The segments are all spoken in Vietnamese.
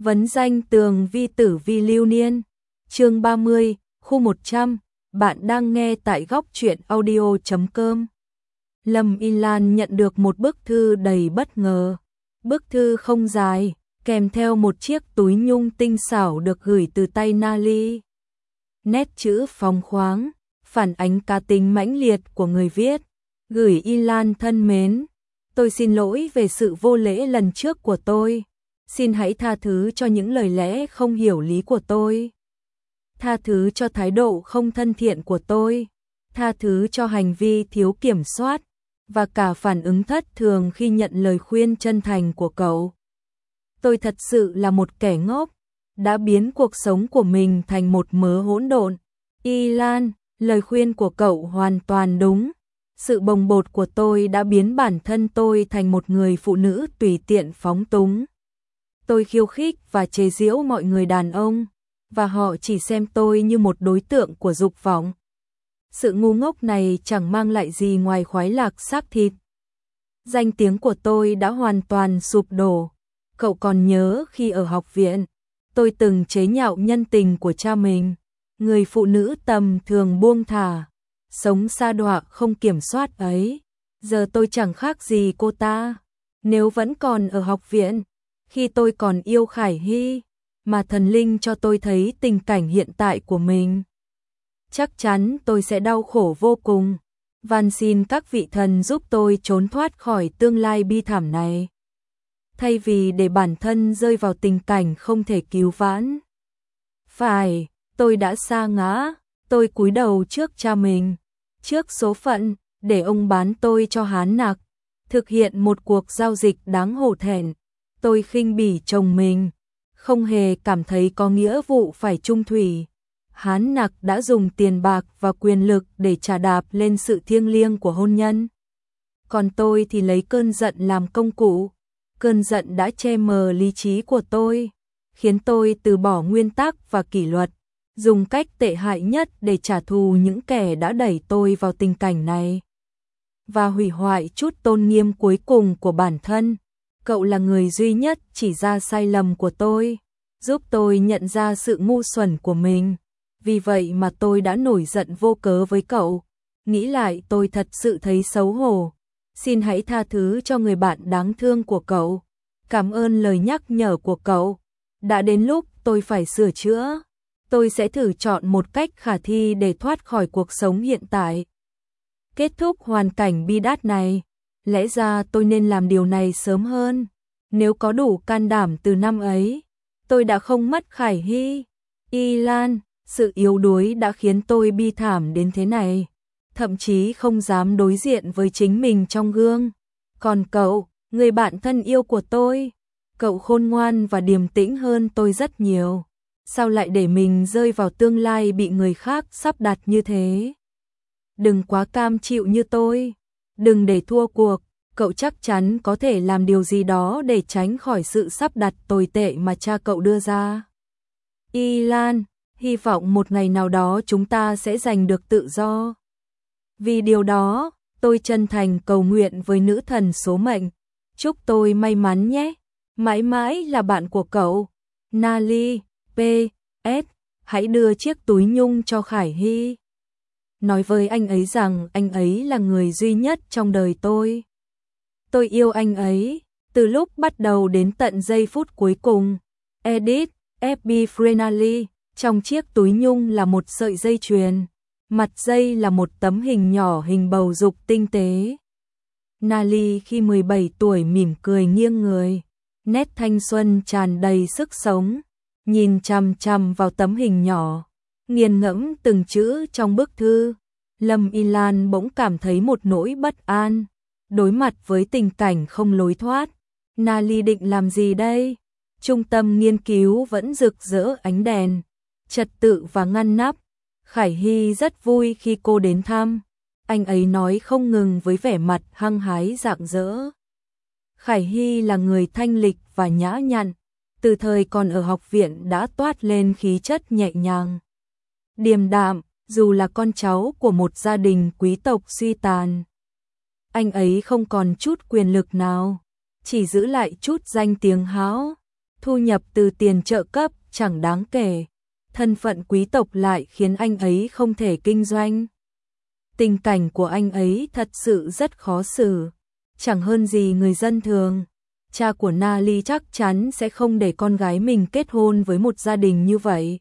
Vấn danh tường vi tử vi lưu niên. Chương 30, khu 100. Bạn đang nghe tại góc truyện audio.com. Lâm Y Lan nhận được một bức thư đầy bất ngờ. Bức thư không dài, kèm theo một chiếc túi nhung tinh xảo được gửi từ tay Nali. Nét chữ phóng khoáng, phản ánh cá tính mãnh liệt của người viết. Gửi Y Lan thân mến, tôi xin lỗi về sự vô lễ lần trước của tôi. Xin hãy tha thứ cho những lời lẽ không hiểu lý của tôi. Tha thứ cho thái độ không thân thiện của tôi. Tha thứ cho hành vi thiếu kiểm soát và cả phản ứng thất thường khi nhận lời khuyên chân thành của cậu. Tôi thật sự là một kẻ ngốc, đã biến cuộc sống của mình thành một mớ hỗn độn. Y Lan, lời khuyên của cậu hoàn toàn đúng. Sự bồng bột của tôi đã biến bản thân tôi thành một người phụ nữ tùy tiện phóng túng. Tôi khiêu khích và chế giễu mọi người đàn ông, và họ chỉ xem tôi như một đối tượng của dục vọng. Sự ngu ngốc này chẳng mang lại gì ngoài khoái lạc xác thịt. Danh tiếng của tôi đã hoàn toàn sụp đổ. Cậu còn nhớ khi ở học viện, tôi từng chế nhạo nhân tình của cha mình, người phụ nữ tầm thường buông thả, sống sa đọa không kiểm soát ấy. Giờ tôi chẳng khác gì cô ta. Nếu vẫn còn ở học viện, khi tôi còn yêu Khải Hy, mà thần linh cho tôi thấy tình cảnh hiện tại của mình, chắc chắn tôi sẽ đau khổ vô cùng. Van xin các vị thần giúp tôi trốn thoát khỏi tương lai bi thảm này, thay vì để bản thân rơi vào tình cảnh không thể cứu vãn. Phải, tôi đã sa ngã, tôi cúi đầu trước cha mình, trước số phận, để ông bán tôi cho Hán Nặc, thực hiện một cuộc giao dịch đáng hổ thẹn. Tôi khinh bỉ chồng mình, không hề cảm thấy có nghĩa vụ phải chung thủy. Hán Nặc đã dùng tiền bạc và quyền lực để chà đạp lên sự thiêng liêng của hôn nhân. Còn tôi thì lấy cơn giận làm công cụ. Cơn giận đã che mờ lý trí của tôi, khiến tôi từ bỏ nguyên tắc và kỷ luật, dùng cách tệ hại nhất để trả thù những kẻ đã đẩy tôi vào tình cảnh này, và hủy hoại chút tôn nghiêm cuối cùng của bản thân. Cậu là người duy nhất chỉ ra sai lầm của tôi, giúp tôi nhận ra sự ngu xuẩn của mình. Vì vậy mà tôi đã nổi giận vô cớ với cậu. Nghĩ lại tôi thật sự thấy xấu hổ. Xin hãy tha thứ cho người bạn đáng thương của cậu. Cảm ơn lời nhắc nhở của cậu. Đã đến lúc tôi phải sửa chữa. Tôi sẽ thử chọn một cách khả thi để thoát khỏi cuộc sống hiện tại, kết thúc hoàn cảnh bi đát này. Lẽ ra tôi nên làm điều này sớm hơn. Nếu có đủ can đảm từ năm ấy, tôi đã không mất Khải Hy. Y Lan, sự yếu đuối đã khiến tôi bi thảm đến thế này, thậm chí không dám đối diện với chính mình trong gương. Còn cậu, người bạn thân yêu của tôi, cậu khôn ngoan và điềm tĩnh hơn tôi rất nhiều. Sao lại để mình rơi vào tương lai bị người khác sắp đặt như thế? Đừng quá cam chịu như tôi. Đừng để thua cuộc, cậu chắc chắn có thể làm điều gì đó để tránh khỏi sự sắp đặt tồi tệ mà cha cậu đưa ra. Y Lan, hy vọng một ngày nào đó chúng ta sẽ giành được tự do. Vì điều đó, tôi chân thành cầu nguyện với nữ thần số mệnh. Chúc tôi may mắn nhé. Mãi mãi là bạn của cậu. Nali, P.S. Hãy đưa chiếc túi nhung cho Khải Hy. Nói với anh ấy rằng anh ấy là người duy nhất trong đời tôi. Tôi yêu anh ấy, từ lúc bắt đầu đến tận giây phút cuối cùng. Edit, F.B. Frenali. Trong chiếc túi nhung là một sợi dây chuyền. Mặt dây là một tấm hình nhỏ hình bầu dục tinh tế. Nali khi 17 tuổi mỉm cười nghiêng người. Nét thanh xuân tràn đầy sức sống. Nhìn chằm chằm vào tấm hình nhỏ, nghiền ngẫm từng chữ trong bức thư. Lâm Y Lan bỗng cảm thấy một nỗi bất an. Đối mặt với tình cảnh không lối thoát, Nali định làm gì đây? Trung tâm nghiên cứu vẫn rực rỡ ánh đèn, trật tự và ngăn nắp. Khải Hy rất vui khi cô đến thăm. Anh ấy nói không ngừng với vẻ mặt hăng hái rạng rỡ. Khải Hy là người thanh lịch và nhã nhặn, từ thời còn ở học viện đã toát lên khí chất nhẹ nhàng, điềm đạm, dù là con cháu của một gia đình quý tộc suy tàn. Anh ấy không còn chút quyền lực nào, chỉ giữ lại chút danh tiếng hão. thu nhập từ tiền trợ cấp chẳng đáng kể, thân phận quý tộc lại khiến anh ấy không thể kinh doanh. Tình cảnh của anh ấy thật sự rất khó xử, chẳng hơn gì người dân thường. Cha của Nali chắc chắn sẽ không để con gái mình kết hôn với một gia đình như vậy.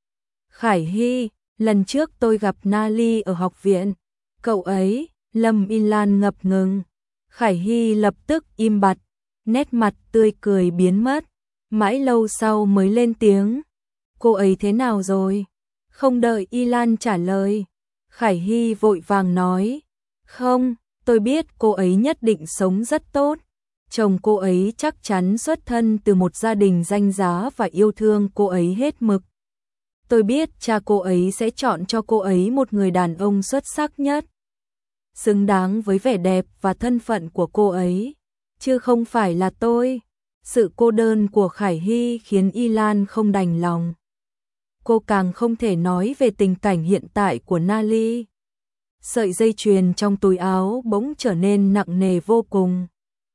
Khải Hy, lần trước tôi gặp Nali ở học viện, cậu ấy, Lâm Y Lan ngập ngừng. Khải Hy lập tức im bặt, nét mặt tươi cười biến mất, mãi lâu sau mới lên tiếng. Cô ấy thế nào rồi? Không đợi Y Lan trả lời, Khải Hy vội vàng nói. Không, tôi biết cô ấy nhất định sống rất tốt. Chồng cô ấy chắc chắn xuất thân từ một gia đình danh giá và yêu thương cô ấy hết mực. Tôi biết cha cô ấy sẽ chọn cho cô ấy một người đàn ông xuất sắc nhất, xứng đáng với vẻ đẹp và thân phận của cô ấy, chứ không phải là tôi. Sự cô đơn của Khải Hy khiến Y Lan không đành lòng. Cô càng không thể nói về tình cảnh hiện tại của Nali. Sợi dây chuyền trong túi áo bỗng trở nên nặng nề vô cùng.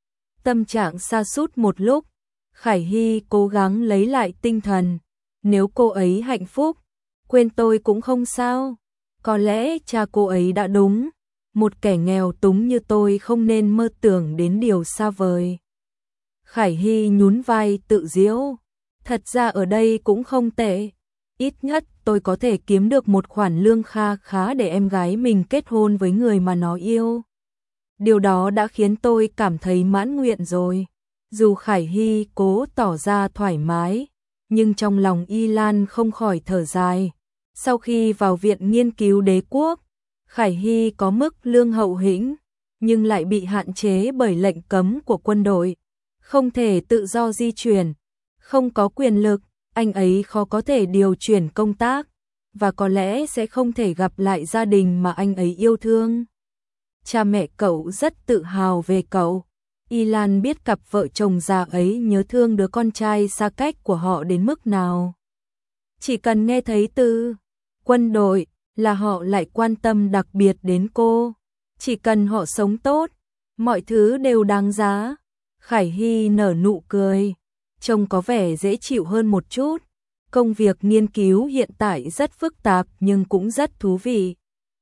Tâm trạng sa sút một lúc, Khải Hy cố gắng lấy lại tinh thần. Nếu cô ấy hạnh phúc, quên tôi cũng không sao. Có lẽ cha cô ấy đã đúng. Một kẻ nghèo túng như tôi không nên mơ tưởng đến điều xa vời. Khải Hy nhún vai tự giễu. Thật ra ở đây cũng không tệ. Ít nhất tôi có thể kiếm được một khoản lương kha khá để em gái mình kết hôn với người mà nó yêu. Điều đó đã khiến tôi cảm thấy mãn nguyện rồi. Dù Khải Hy cố tỏ ra thoải mái, nhưng trong lòng Y Lan không khỏi thở dài. Sau khi vào viện nghiên cứu đế quốc, Khải Hy có mức lương hậu hĩnh, nhưng lại bị hạn chế bởi lệnh cấm của quân đội. Không thể tự do di chuyển, không có quyền lực, anh ấy khó có thể điều chuyển công tác, và có lẽ sẽ không thể gặp lại gia đình mà anh ấy yêu thương. Cha mẹ cậu rất tự hào về cậu. Y Lan biết cặp vợ chồng già ấy nhớ thương đứa con trai xa cách của họ đến mức nào. Chỉ cần nghe thấy từ quân đội là họ lại quan tâm đặc biệt đến cô. Chỉ cần họ sống tốt, mọi thứ đều đáng giá. Khải Hy nở nụ cười, trông có vẻ dễ chịu hơn một chút. Công việc nghiên cứu hiện tại rất phức tạp nhưng cũng rất thú vị.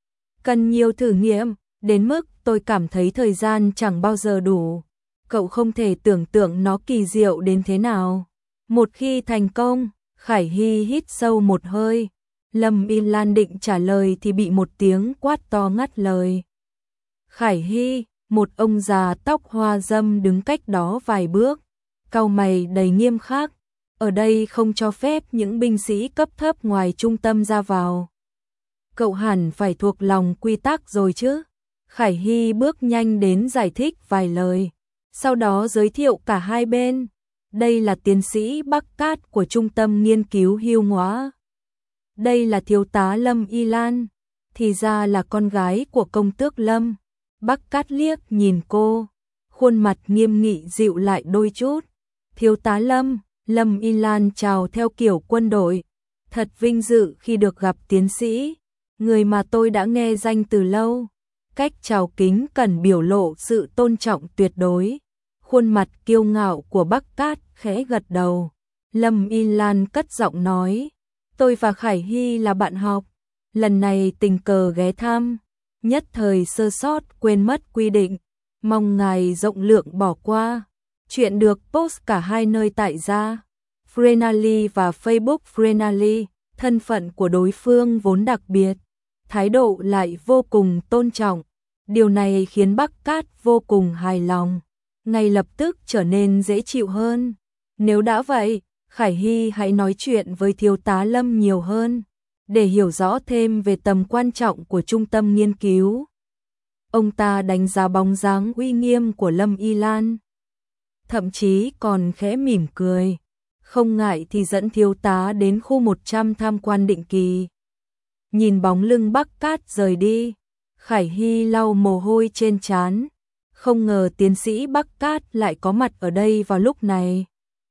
Cần nhiều thử nghiệm, đến mức tôi cảm thấy thời gian chẳng bao giờ đủ. Cậu không thể tưởng tượng nó kỳ diệu đến thế nào. Một khi thành công, Khải Hy hít sâu một hơi. Lâm Y Lan định trả lời thì bị một tiếng quát to ngắt lời. Khải Hy, một ông già tóc hoa râm đứng cách đó vài bước, cau mày đầy nghiêm khắc. Ở đây không cho phép những binh sĩ cấp thấp ngoài trung tâm ra vào. Cậu hẳn phải thuộc lòng quy tắc rồi chứ. Khải Hy bước nhanh đến giải thích vài lời, sau đó giới thiệu cả hai bên. Đây là tiến sĩ Bắc Cát của Trung tâm Nghiên cứu Hưu Ngõa. Đây là thiếu tá Lâm Y Lan, thì ra là con gái của công tước Lâm. Bắc Cát liếc nhìn cô, khuôn mặt nghiêm nghị dịu lại đôi chút. Thiếu tá Lâm, Lâm Y Lan chào theo kiểu quân đội. Thật vinh dự khi được gặp tiến sĩ, người mà tôi đã nghe danh từ lâu. Cách chào kính cần biểu lộ sự tôn trọng tuyệt đối. Khuôn mặt kiêu ngạo của Bắc Cát khẽ gật đầu. Lâm Y Lan cất giọng nói, tôi và Khải Hy là bạn học, lần này tình cờ ghé thăm, nhất thời sơ sót quên mất quy định, mong ngài rộng lượng bỏ qua. Chuyện được post cả hai nơi tại gia Frenally và Facebook Frenally, thân phận của đối phương vốn đặc biệt, thái độ lại vô cùng tôn trọng. Điều này khiến Bắc Cát vô cùng hài lòng, ngay lập tức trở nên dễ chịu hơn. Nếu đã vậy, Khải Hy hãy nói chuyện với thiếu tá Lâm nhiều hơn, để hiểu rõ thêm về tầm quan trọng của trung tâm nghiên cứu. Ông ta đánh giá bóng dáng uy nghiêm của Lâm Y Lan, thậm chí còn khẽ mỉm cười, không ngại thì dẫn thiếu tá đến khu 100 tham quan định kỳ. Nhìn bóng lưng Bắc Cát rời đi, Khải Hy lau mồ hôi trên trán, không ngờ tiến sĩ Bắc Cát lại có mặt ở đây vào lúc này.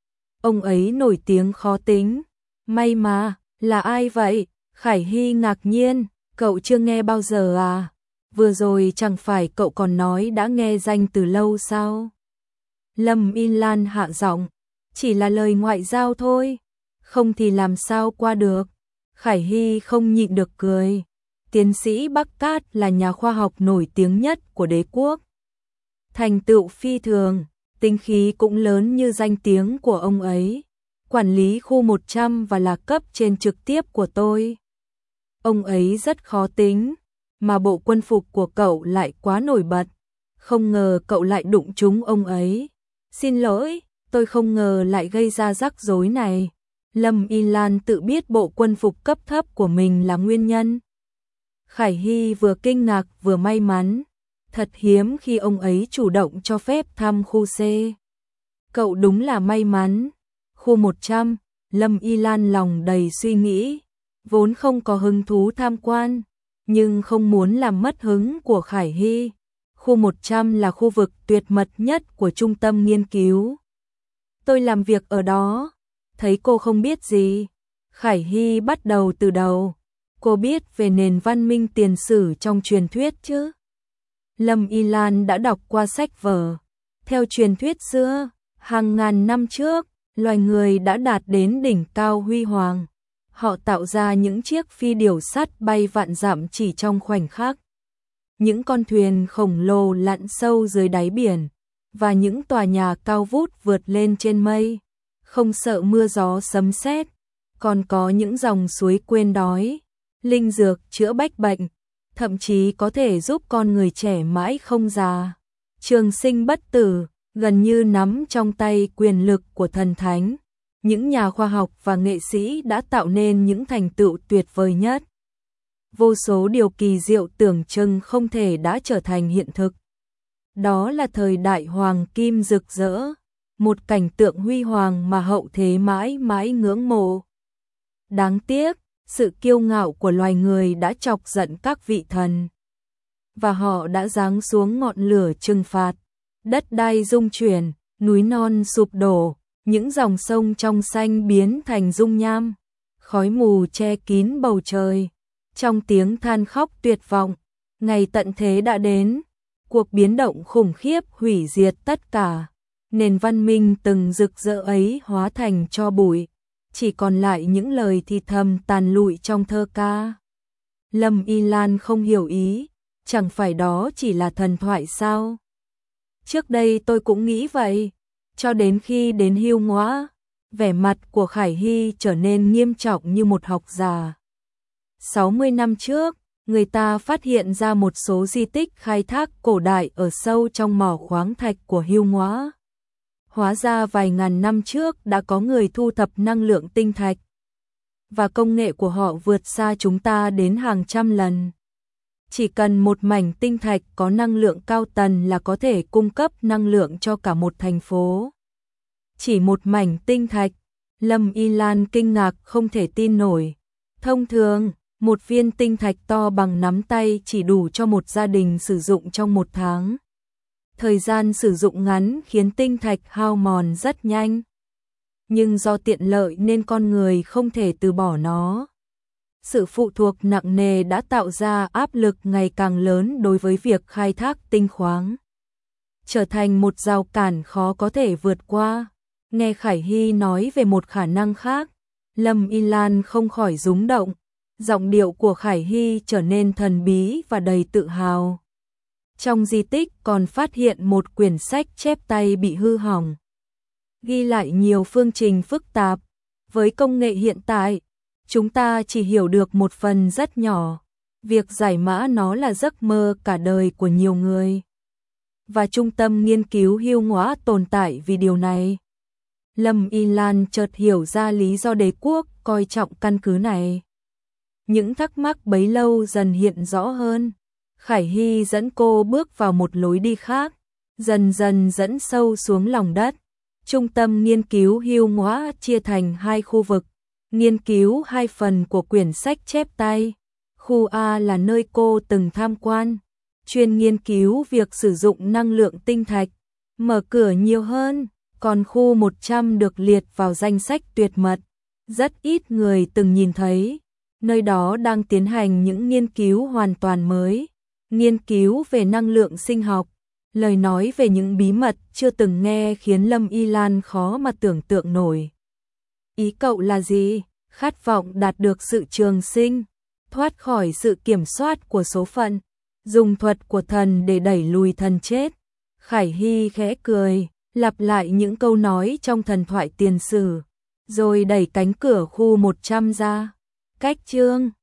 Ông ấy nổi tiếng khó tính. May mà, là ai vậy? Khải Hy ngạc nhiên, cậu chưa nghe bao giờ à? Vừa rồi chẳng phải cậu còn nói đã nghe danh từ lâu sao? Lâm Y Lan hạ giọng, chỉ là lời ngoại giao thôi, không thì làm sao qua được. Khải Hy không nhịn được cười. Tiến sĩ Bắc Cát là nhà khoa học nổi tiếng nhất của đế quốc. Thành tựu phi thường, tính khí cũng lớn như danh tiếng của ông ấy. Quản lý khu 100 và là cấp trên trực tiếp của tôi. Ông ấy rất khó tính, mà bộ quân phục của cậu lại quá nổi bật. Không ngờ cậu lại đụng trúng ông ấy. Xin lỗi, tôi không ngờ lại gây ra rắc rối này. Lâm Y Lan tự biết bộ quân phục cấp thấp của mình là nguyên nhân. Khải Hy vừa kinh ngạc vừa may mắn. Thật hiếm khi ông ấy chủ động cho phép thăm khu C. Cậu đúng là may mắn. Khu 100, Lâm Y Lan lòng đầy suy nghĩ. Vốn không có hứng thú tham quan, nhưng không muốn làm mất hứng của Khải Hy. Khu 100 là khu vực tuyệt mật nhất của trung tâm nghiên cứu. Tôi làm việc ở đó. Thấy cô không biết gì. Khải Hy bắt đầu từ đầu. Cô biết về nền văn minh tiền sử trong truyền thuyết chứ? Lâm Y Lan đã đọc qua sách vở. Theo truyền thuyết xưa, hàng ngàn năm trước, loài người đã đạt đến đỉnh cao huy hoàng. Họ tạo ra những chiếc phi điểu sắt bay vạn dặm chỉ trong khoảnh khắc. Những con thuyền khổng lồ lặn sâu dưới đáy biển, và những tòa nhà cao vút vượt lên trên mây, không sợ mưa gió sấm sét. Còn có những dòng suối quên đói, linh dược chữa bách bệnh, thậm chí có thể giúp con người trẻ mãi không già, trường sinh bất tử, gần như nắm trong tay quyền lực của thần thánh. Những nhà khoa học và nghệ sĩ đã tạo nên những thành tựu tuyệt vời nhất. Vô số điều kỳ diệu tưởng chừng không thể đã trở thành hiện thực. Đó là thời đại hoàng kim rực rỡ, một cảnh tượng huy hoàng mà hậu thế mãi mãi ngưỡng mộ. Đáng tiếc, sự kiêu ngạo của loài người đã chọc giận các vị thần, và họ đã giáng xuống ngọn lửa trừng phạt. Đất đai rung chuyển, núi non sụp đổ, những dòng sông trong xanh biến thành dung nham, khói mù che kín bầu trời. Trong tiếng than khóc tuyệt vọng, ngày tận thế đã đến, cuộc biến động khủng khiếp hủy diệt tất cả. Nền văn minh từng rực rỡ ấy hóa thành tro bụi, chỉ còn lại những lời thì thầm tàn lụi trong thơ ca. Lâm Y Lan không hiểu ý, chẳng phải đó chỉ là thần thoại sao? Trước đây tôi cũng nghĩ vậy, cho đến khi đến Hưu Ngõa, vẻ mặt của Khải Hy trở nên nghiêm trọng như một học giả. 60 năm trước, người ta phát hiện ra một số di tích khai thác cổ đại ở sâu trong mỏ khoáng thạch của Hưu Ngõa. Hóa ra vài ngàn năm trước đã có người thu thập năng lượng tinh thạch, và công nghệ của họ vượt xa chúng ta đến hàng trăm lần. Chỉ cần một mảnh tinh thạch có năng lượng cao tần là có thể cung cấp năng lượng cho cả một thành phố. Chỉ một mảnh tinh thạch, Lâm Y Lan kinh ngạc không thể tin nổi. Thông thường, một viên tinh thạch to bằng nắm tay chỉ đủ cho một gia đình sử dụng trong một tháng. Thời gian sử dụng ngắn khiến tinh thạch hao mòn rất nhanh. Nhưng do tiện lợi nên con người không thể từ bỏ nó. Sự phụ thuộc nặng nề đã tạo ra áp lực ngày càng lớn đối với việc khai thác tinh khoáng, trở thành một rào cản khó có thể vượt qua. Nghe Khải Hy nói về một khả năng khác, Lâm Y Lan không khỏi rúng động. Giọng điệu của Khải Hy trở nên thần bí và đầy tự hào. Trong di tích còn phát hiện một quyển sách chép tay bị hư hỏng, ghi lại nhiều phương trình phức tạp. Với công nghệ hiện tại, chúng ta chỉ hiểu được một phần rất nhỏ. Việc giải mã nó là giấc mơ cả đời của nhiều người. Và trung tâm nghiên cứu Hưu Ngõa tồn tại vì điều này. Lâm Y Lan chợt hiểu ra lý do đế quốc coi trọng căn cứ này. Những thắc mắc bấy lâu dần hiện rõ hơn. Khải Hy dẫn cô bước vào một lối đi khác, dần dần dẫn sâu xuống lòng đất. Trung tâm nghiên cứu Hưu Ngõa chia thành hai khu vực, nghiên cứu hai phần của quyển sách chép tay. Khu A là nơi cô từng tham quan, chuyên nghiên cứu việc sử dụng năng lượng tinh thạch, mở cửa nhiều hơn. Còn khu 100 được liệt vào danh sách tuyệt mật, rất ít người từng nhìn thấy. Nơi đó đang tiến hành những nghiên cứu hoàn toàn mới, nghiên cứu về năng lượng sinh học, Lời nói về những bí mật chưa từng nghe khiến Lâm Y Lan khó mà tưởng tượng nổi. Ý cậu là gì? Khát vọng đạt được sự trường sinh, thoát khỏi sự kiểm soát của số phận, dùng thuật của thần để đẩy lùi thần chết. Khải Hy khẽ cười, lặp lại những câu nói trong thần thoại tiền sử, rồi đẩy cánh cửa khu 100 ra. Cách chương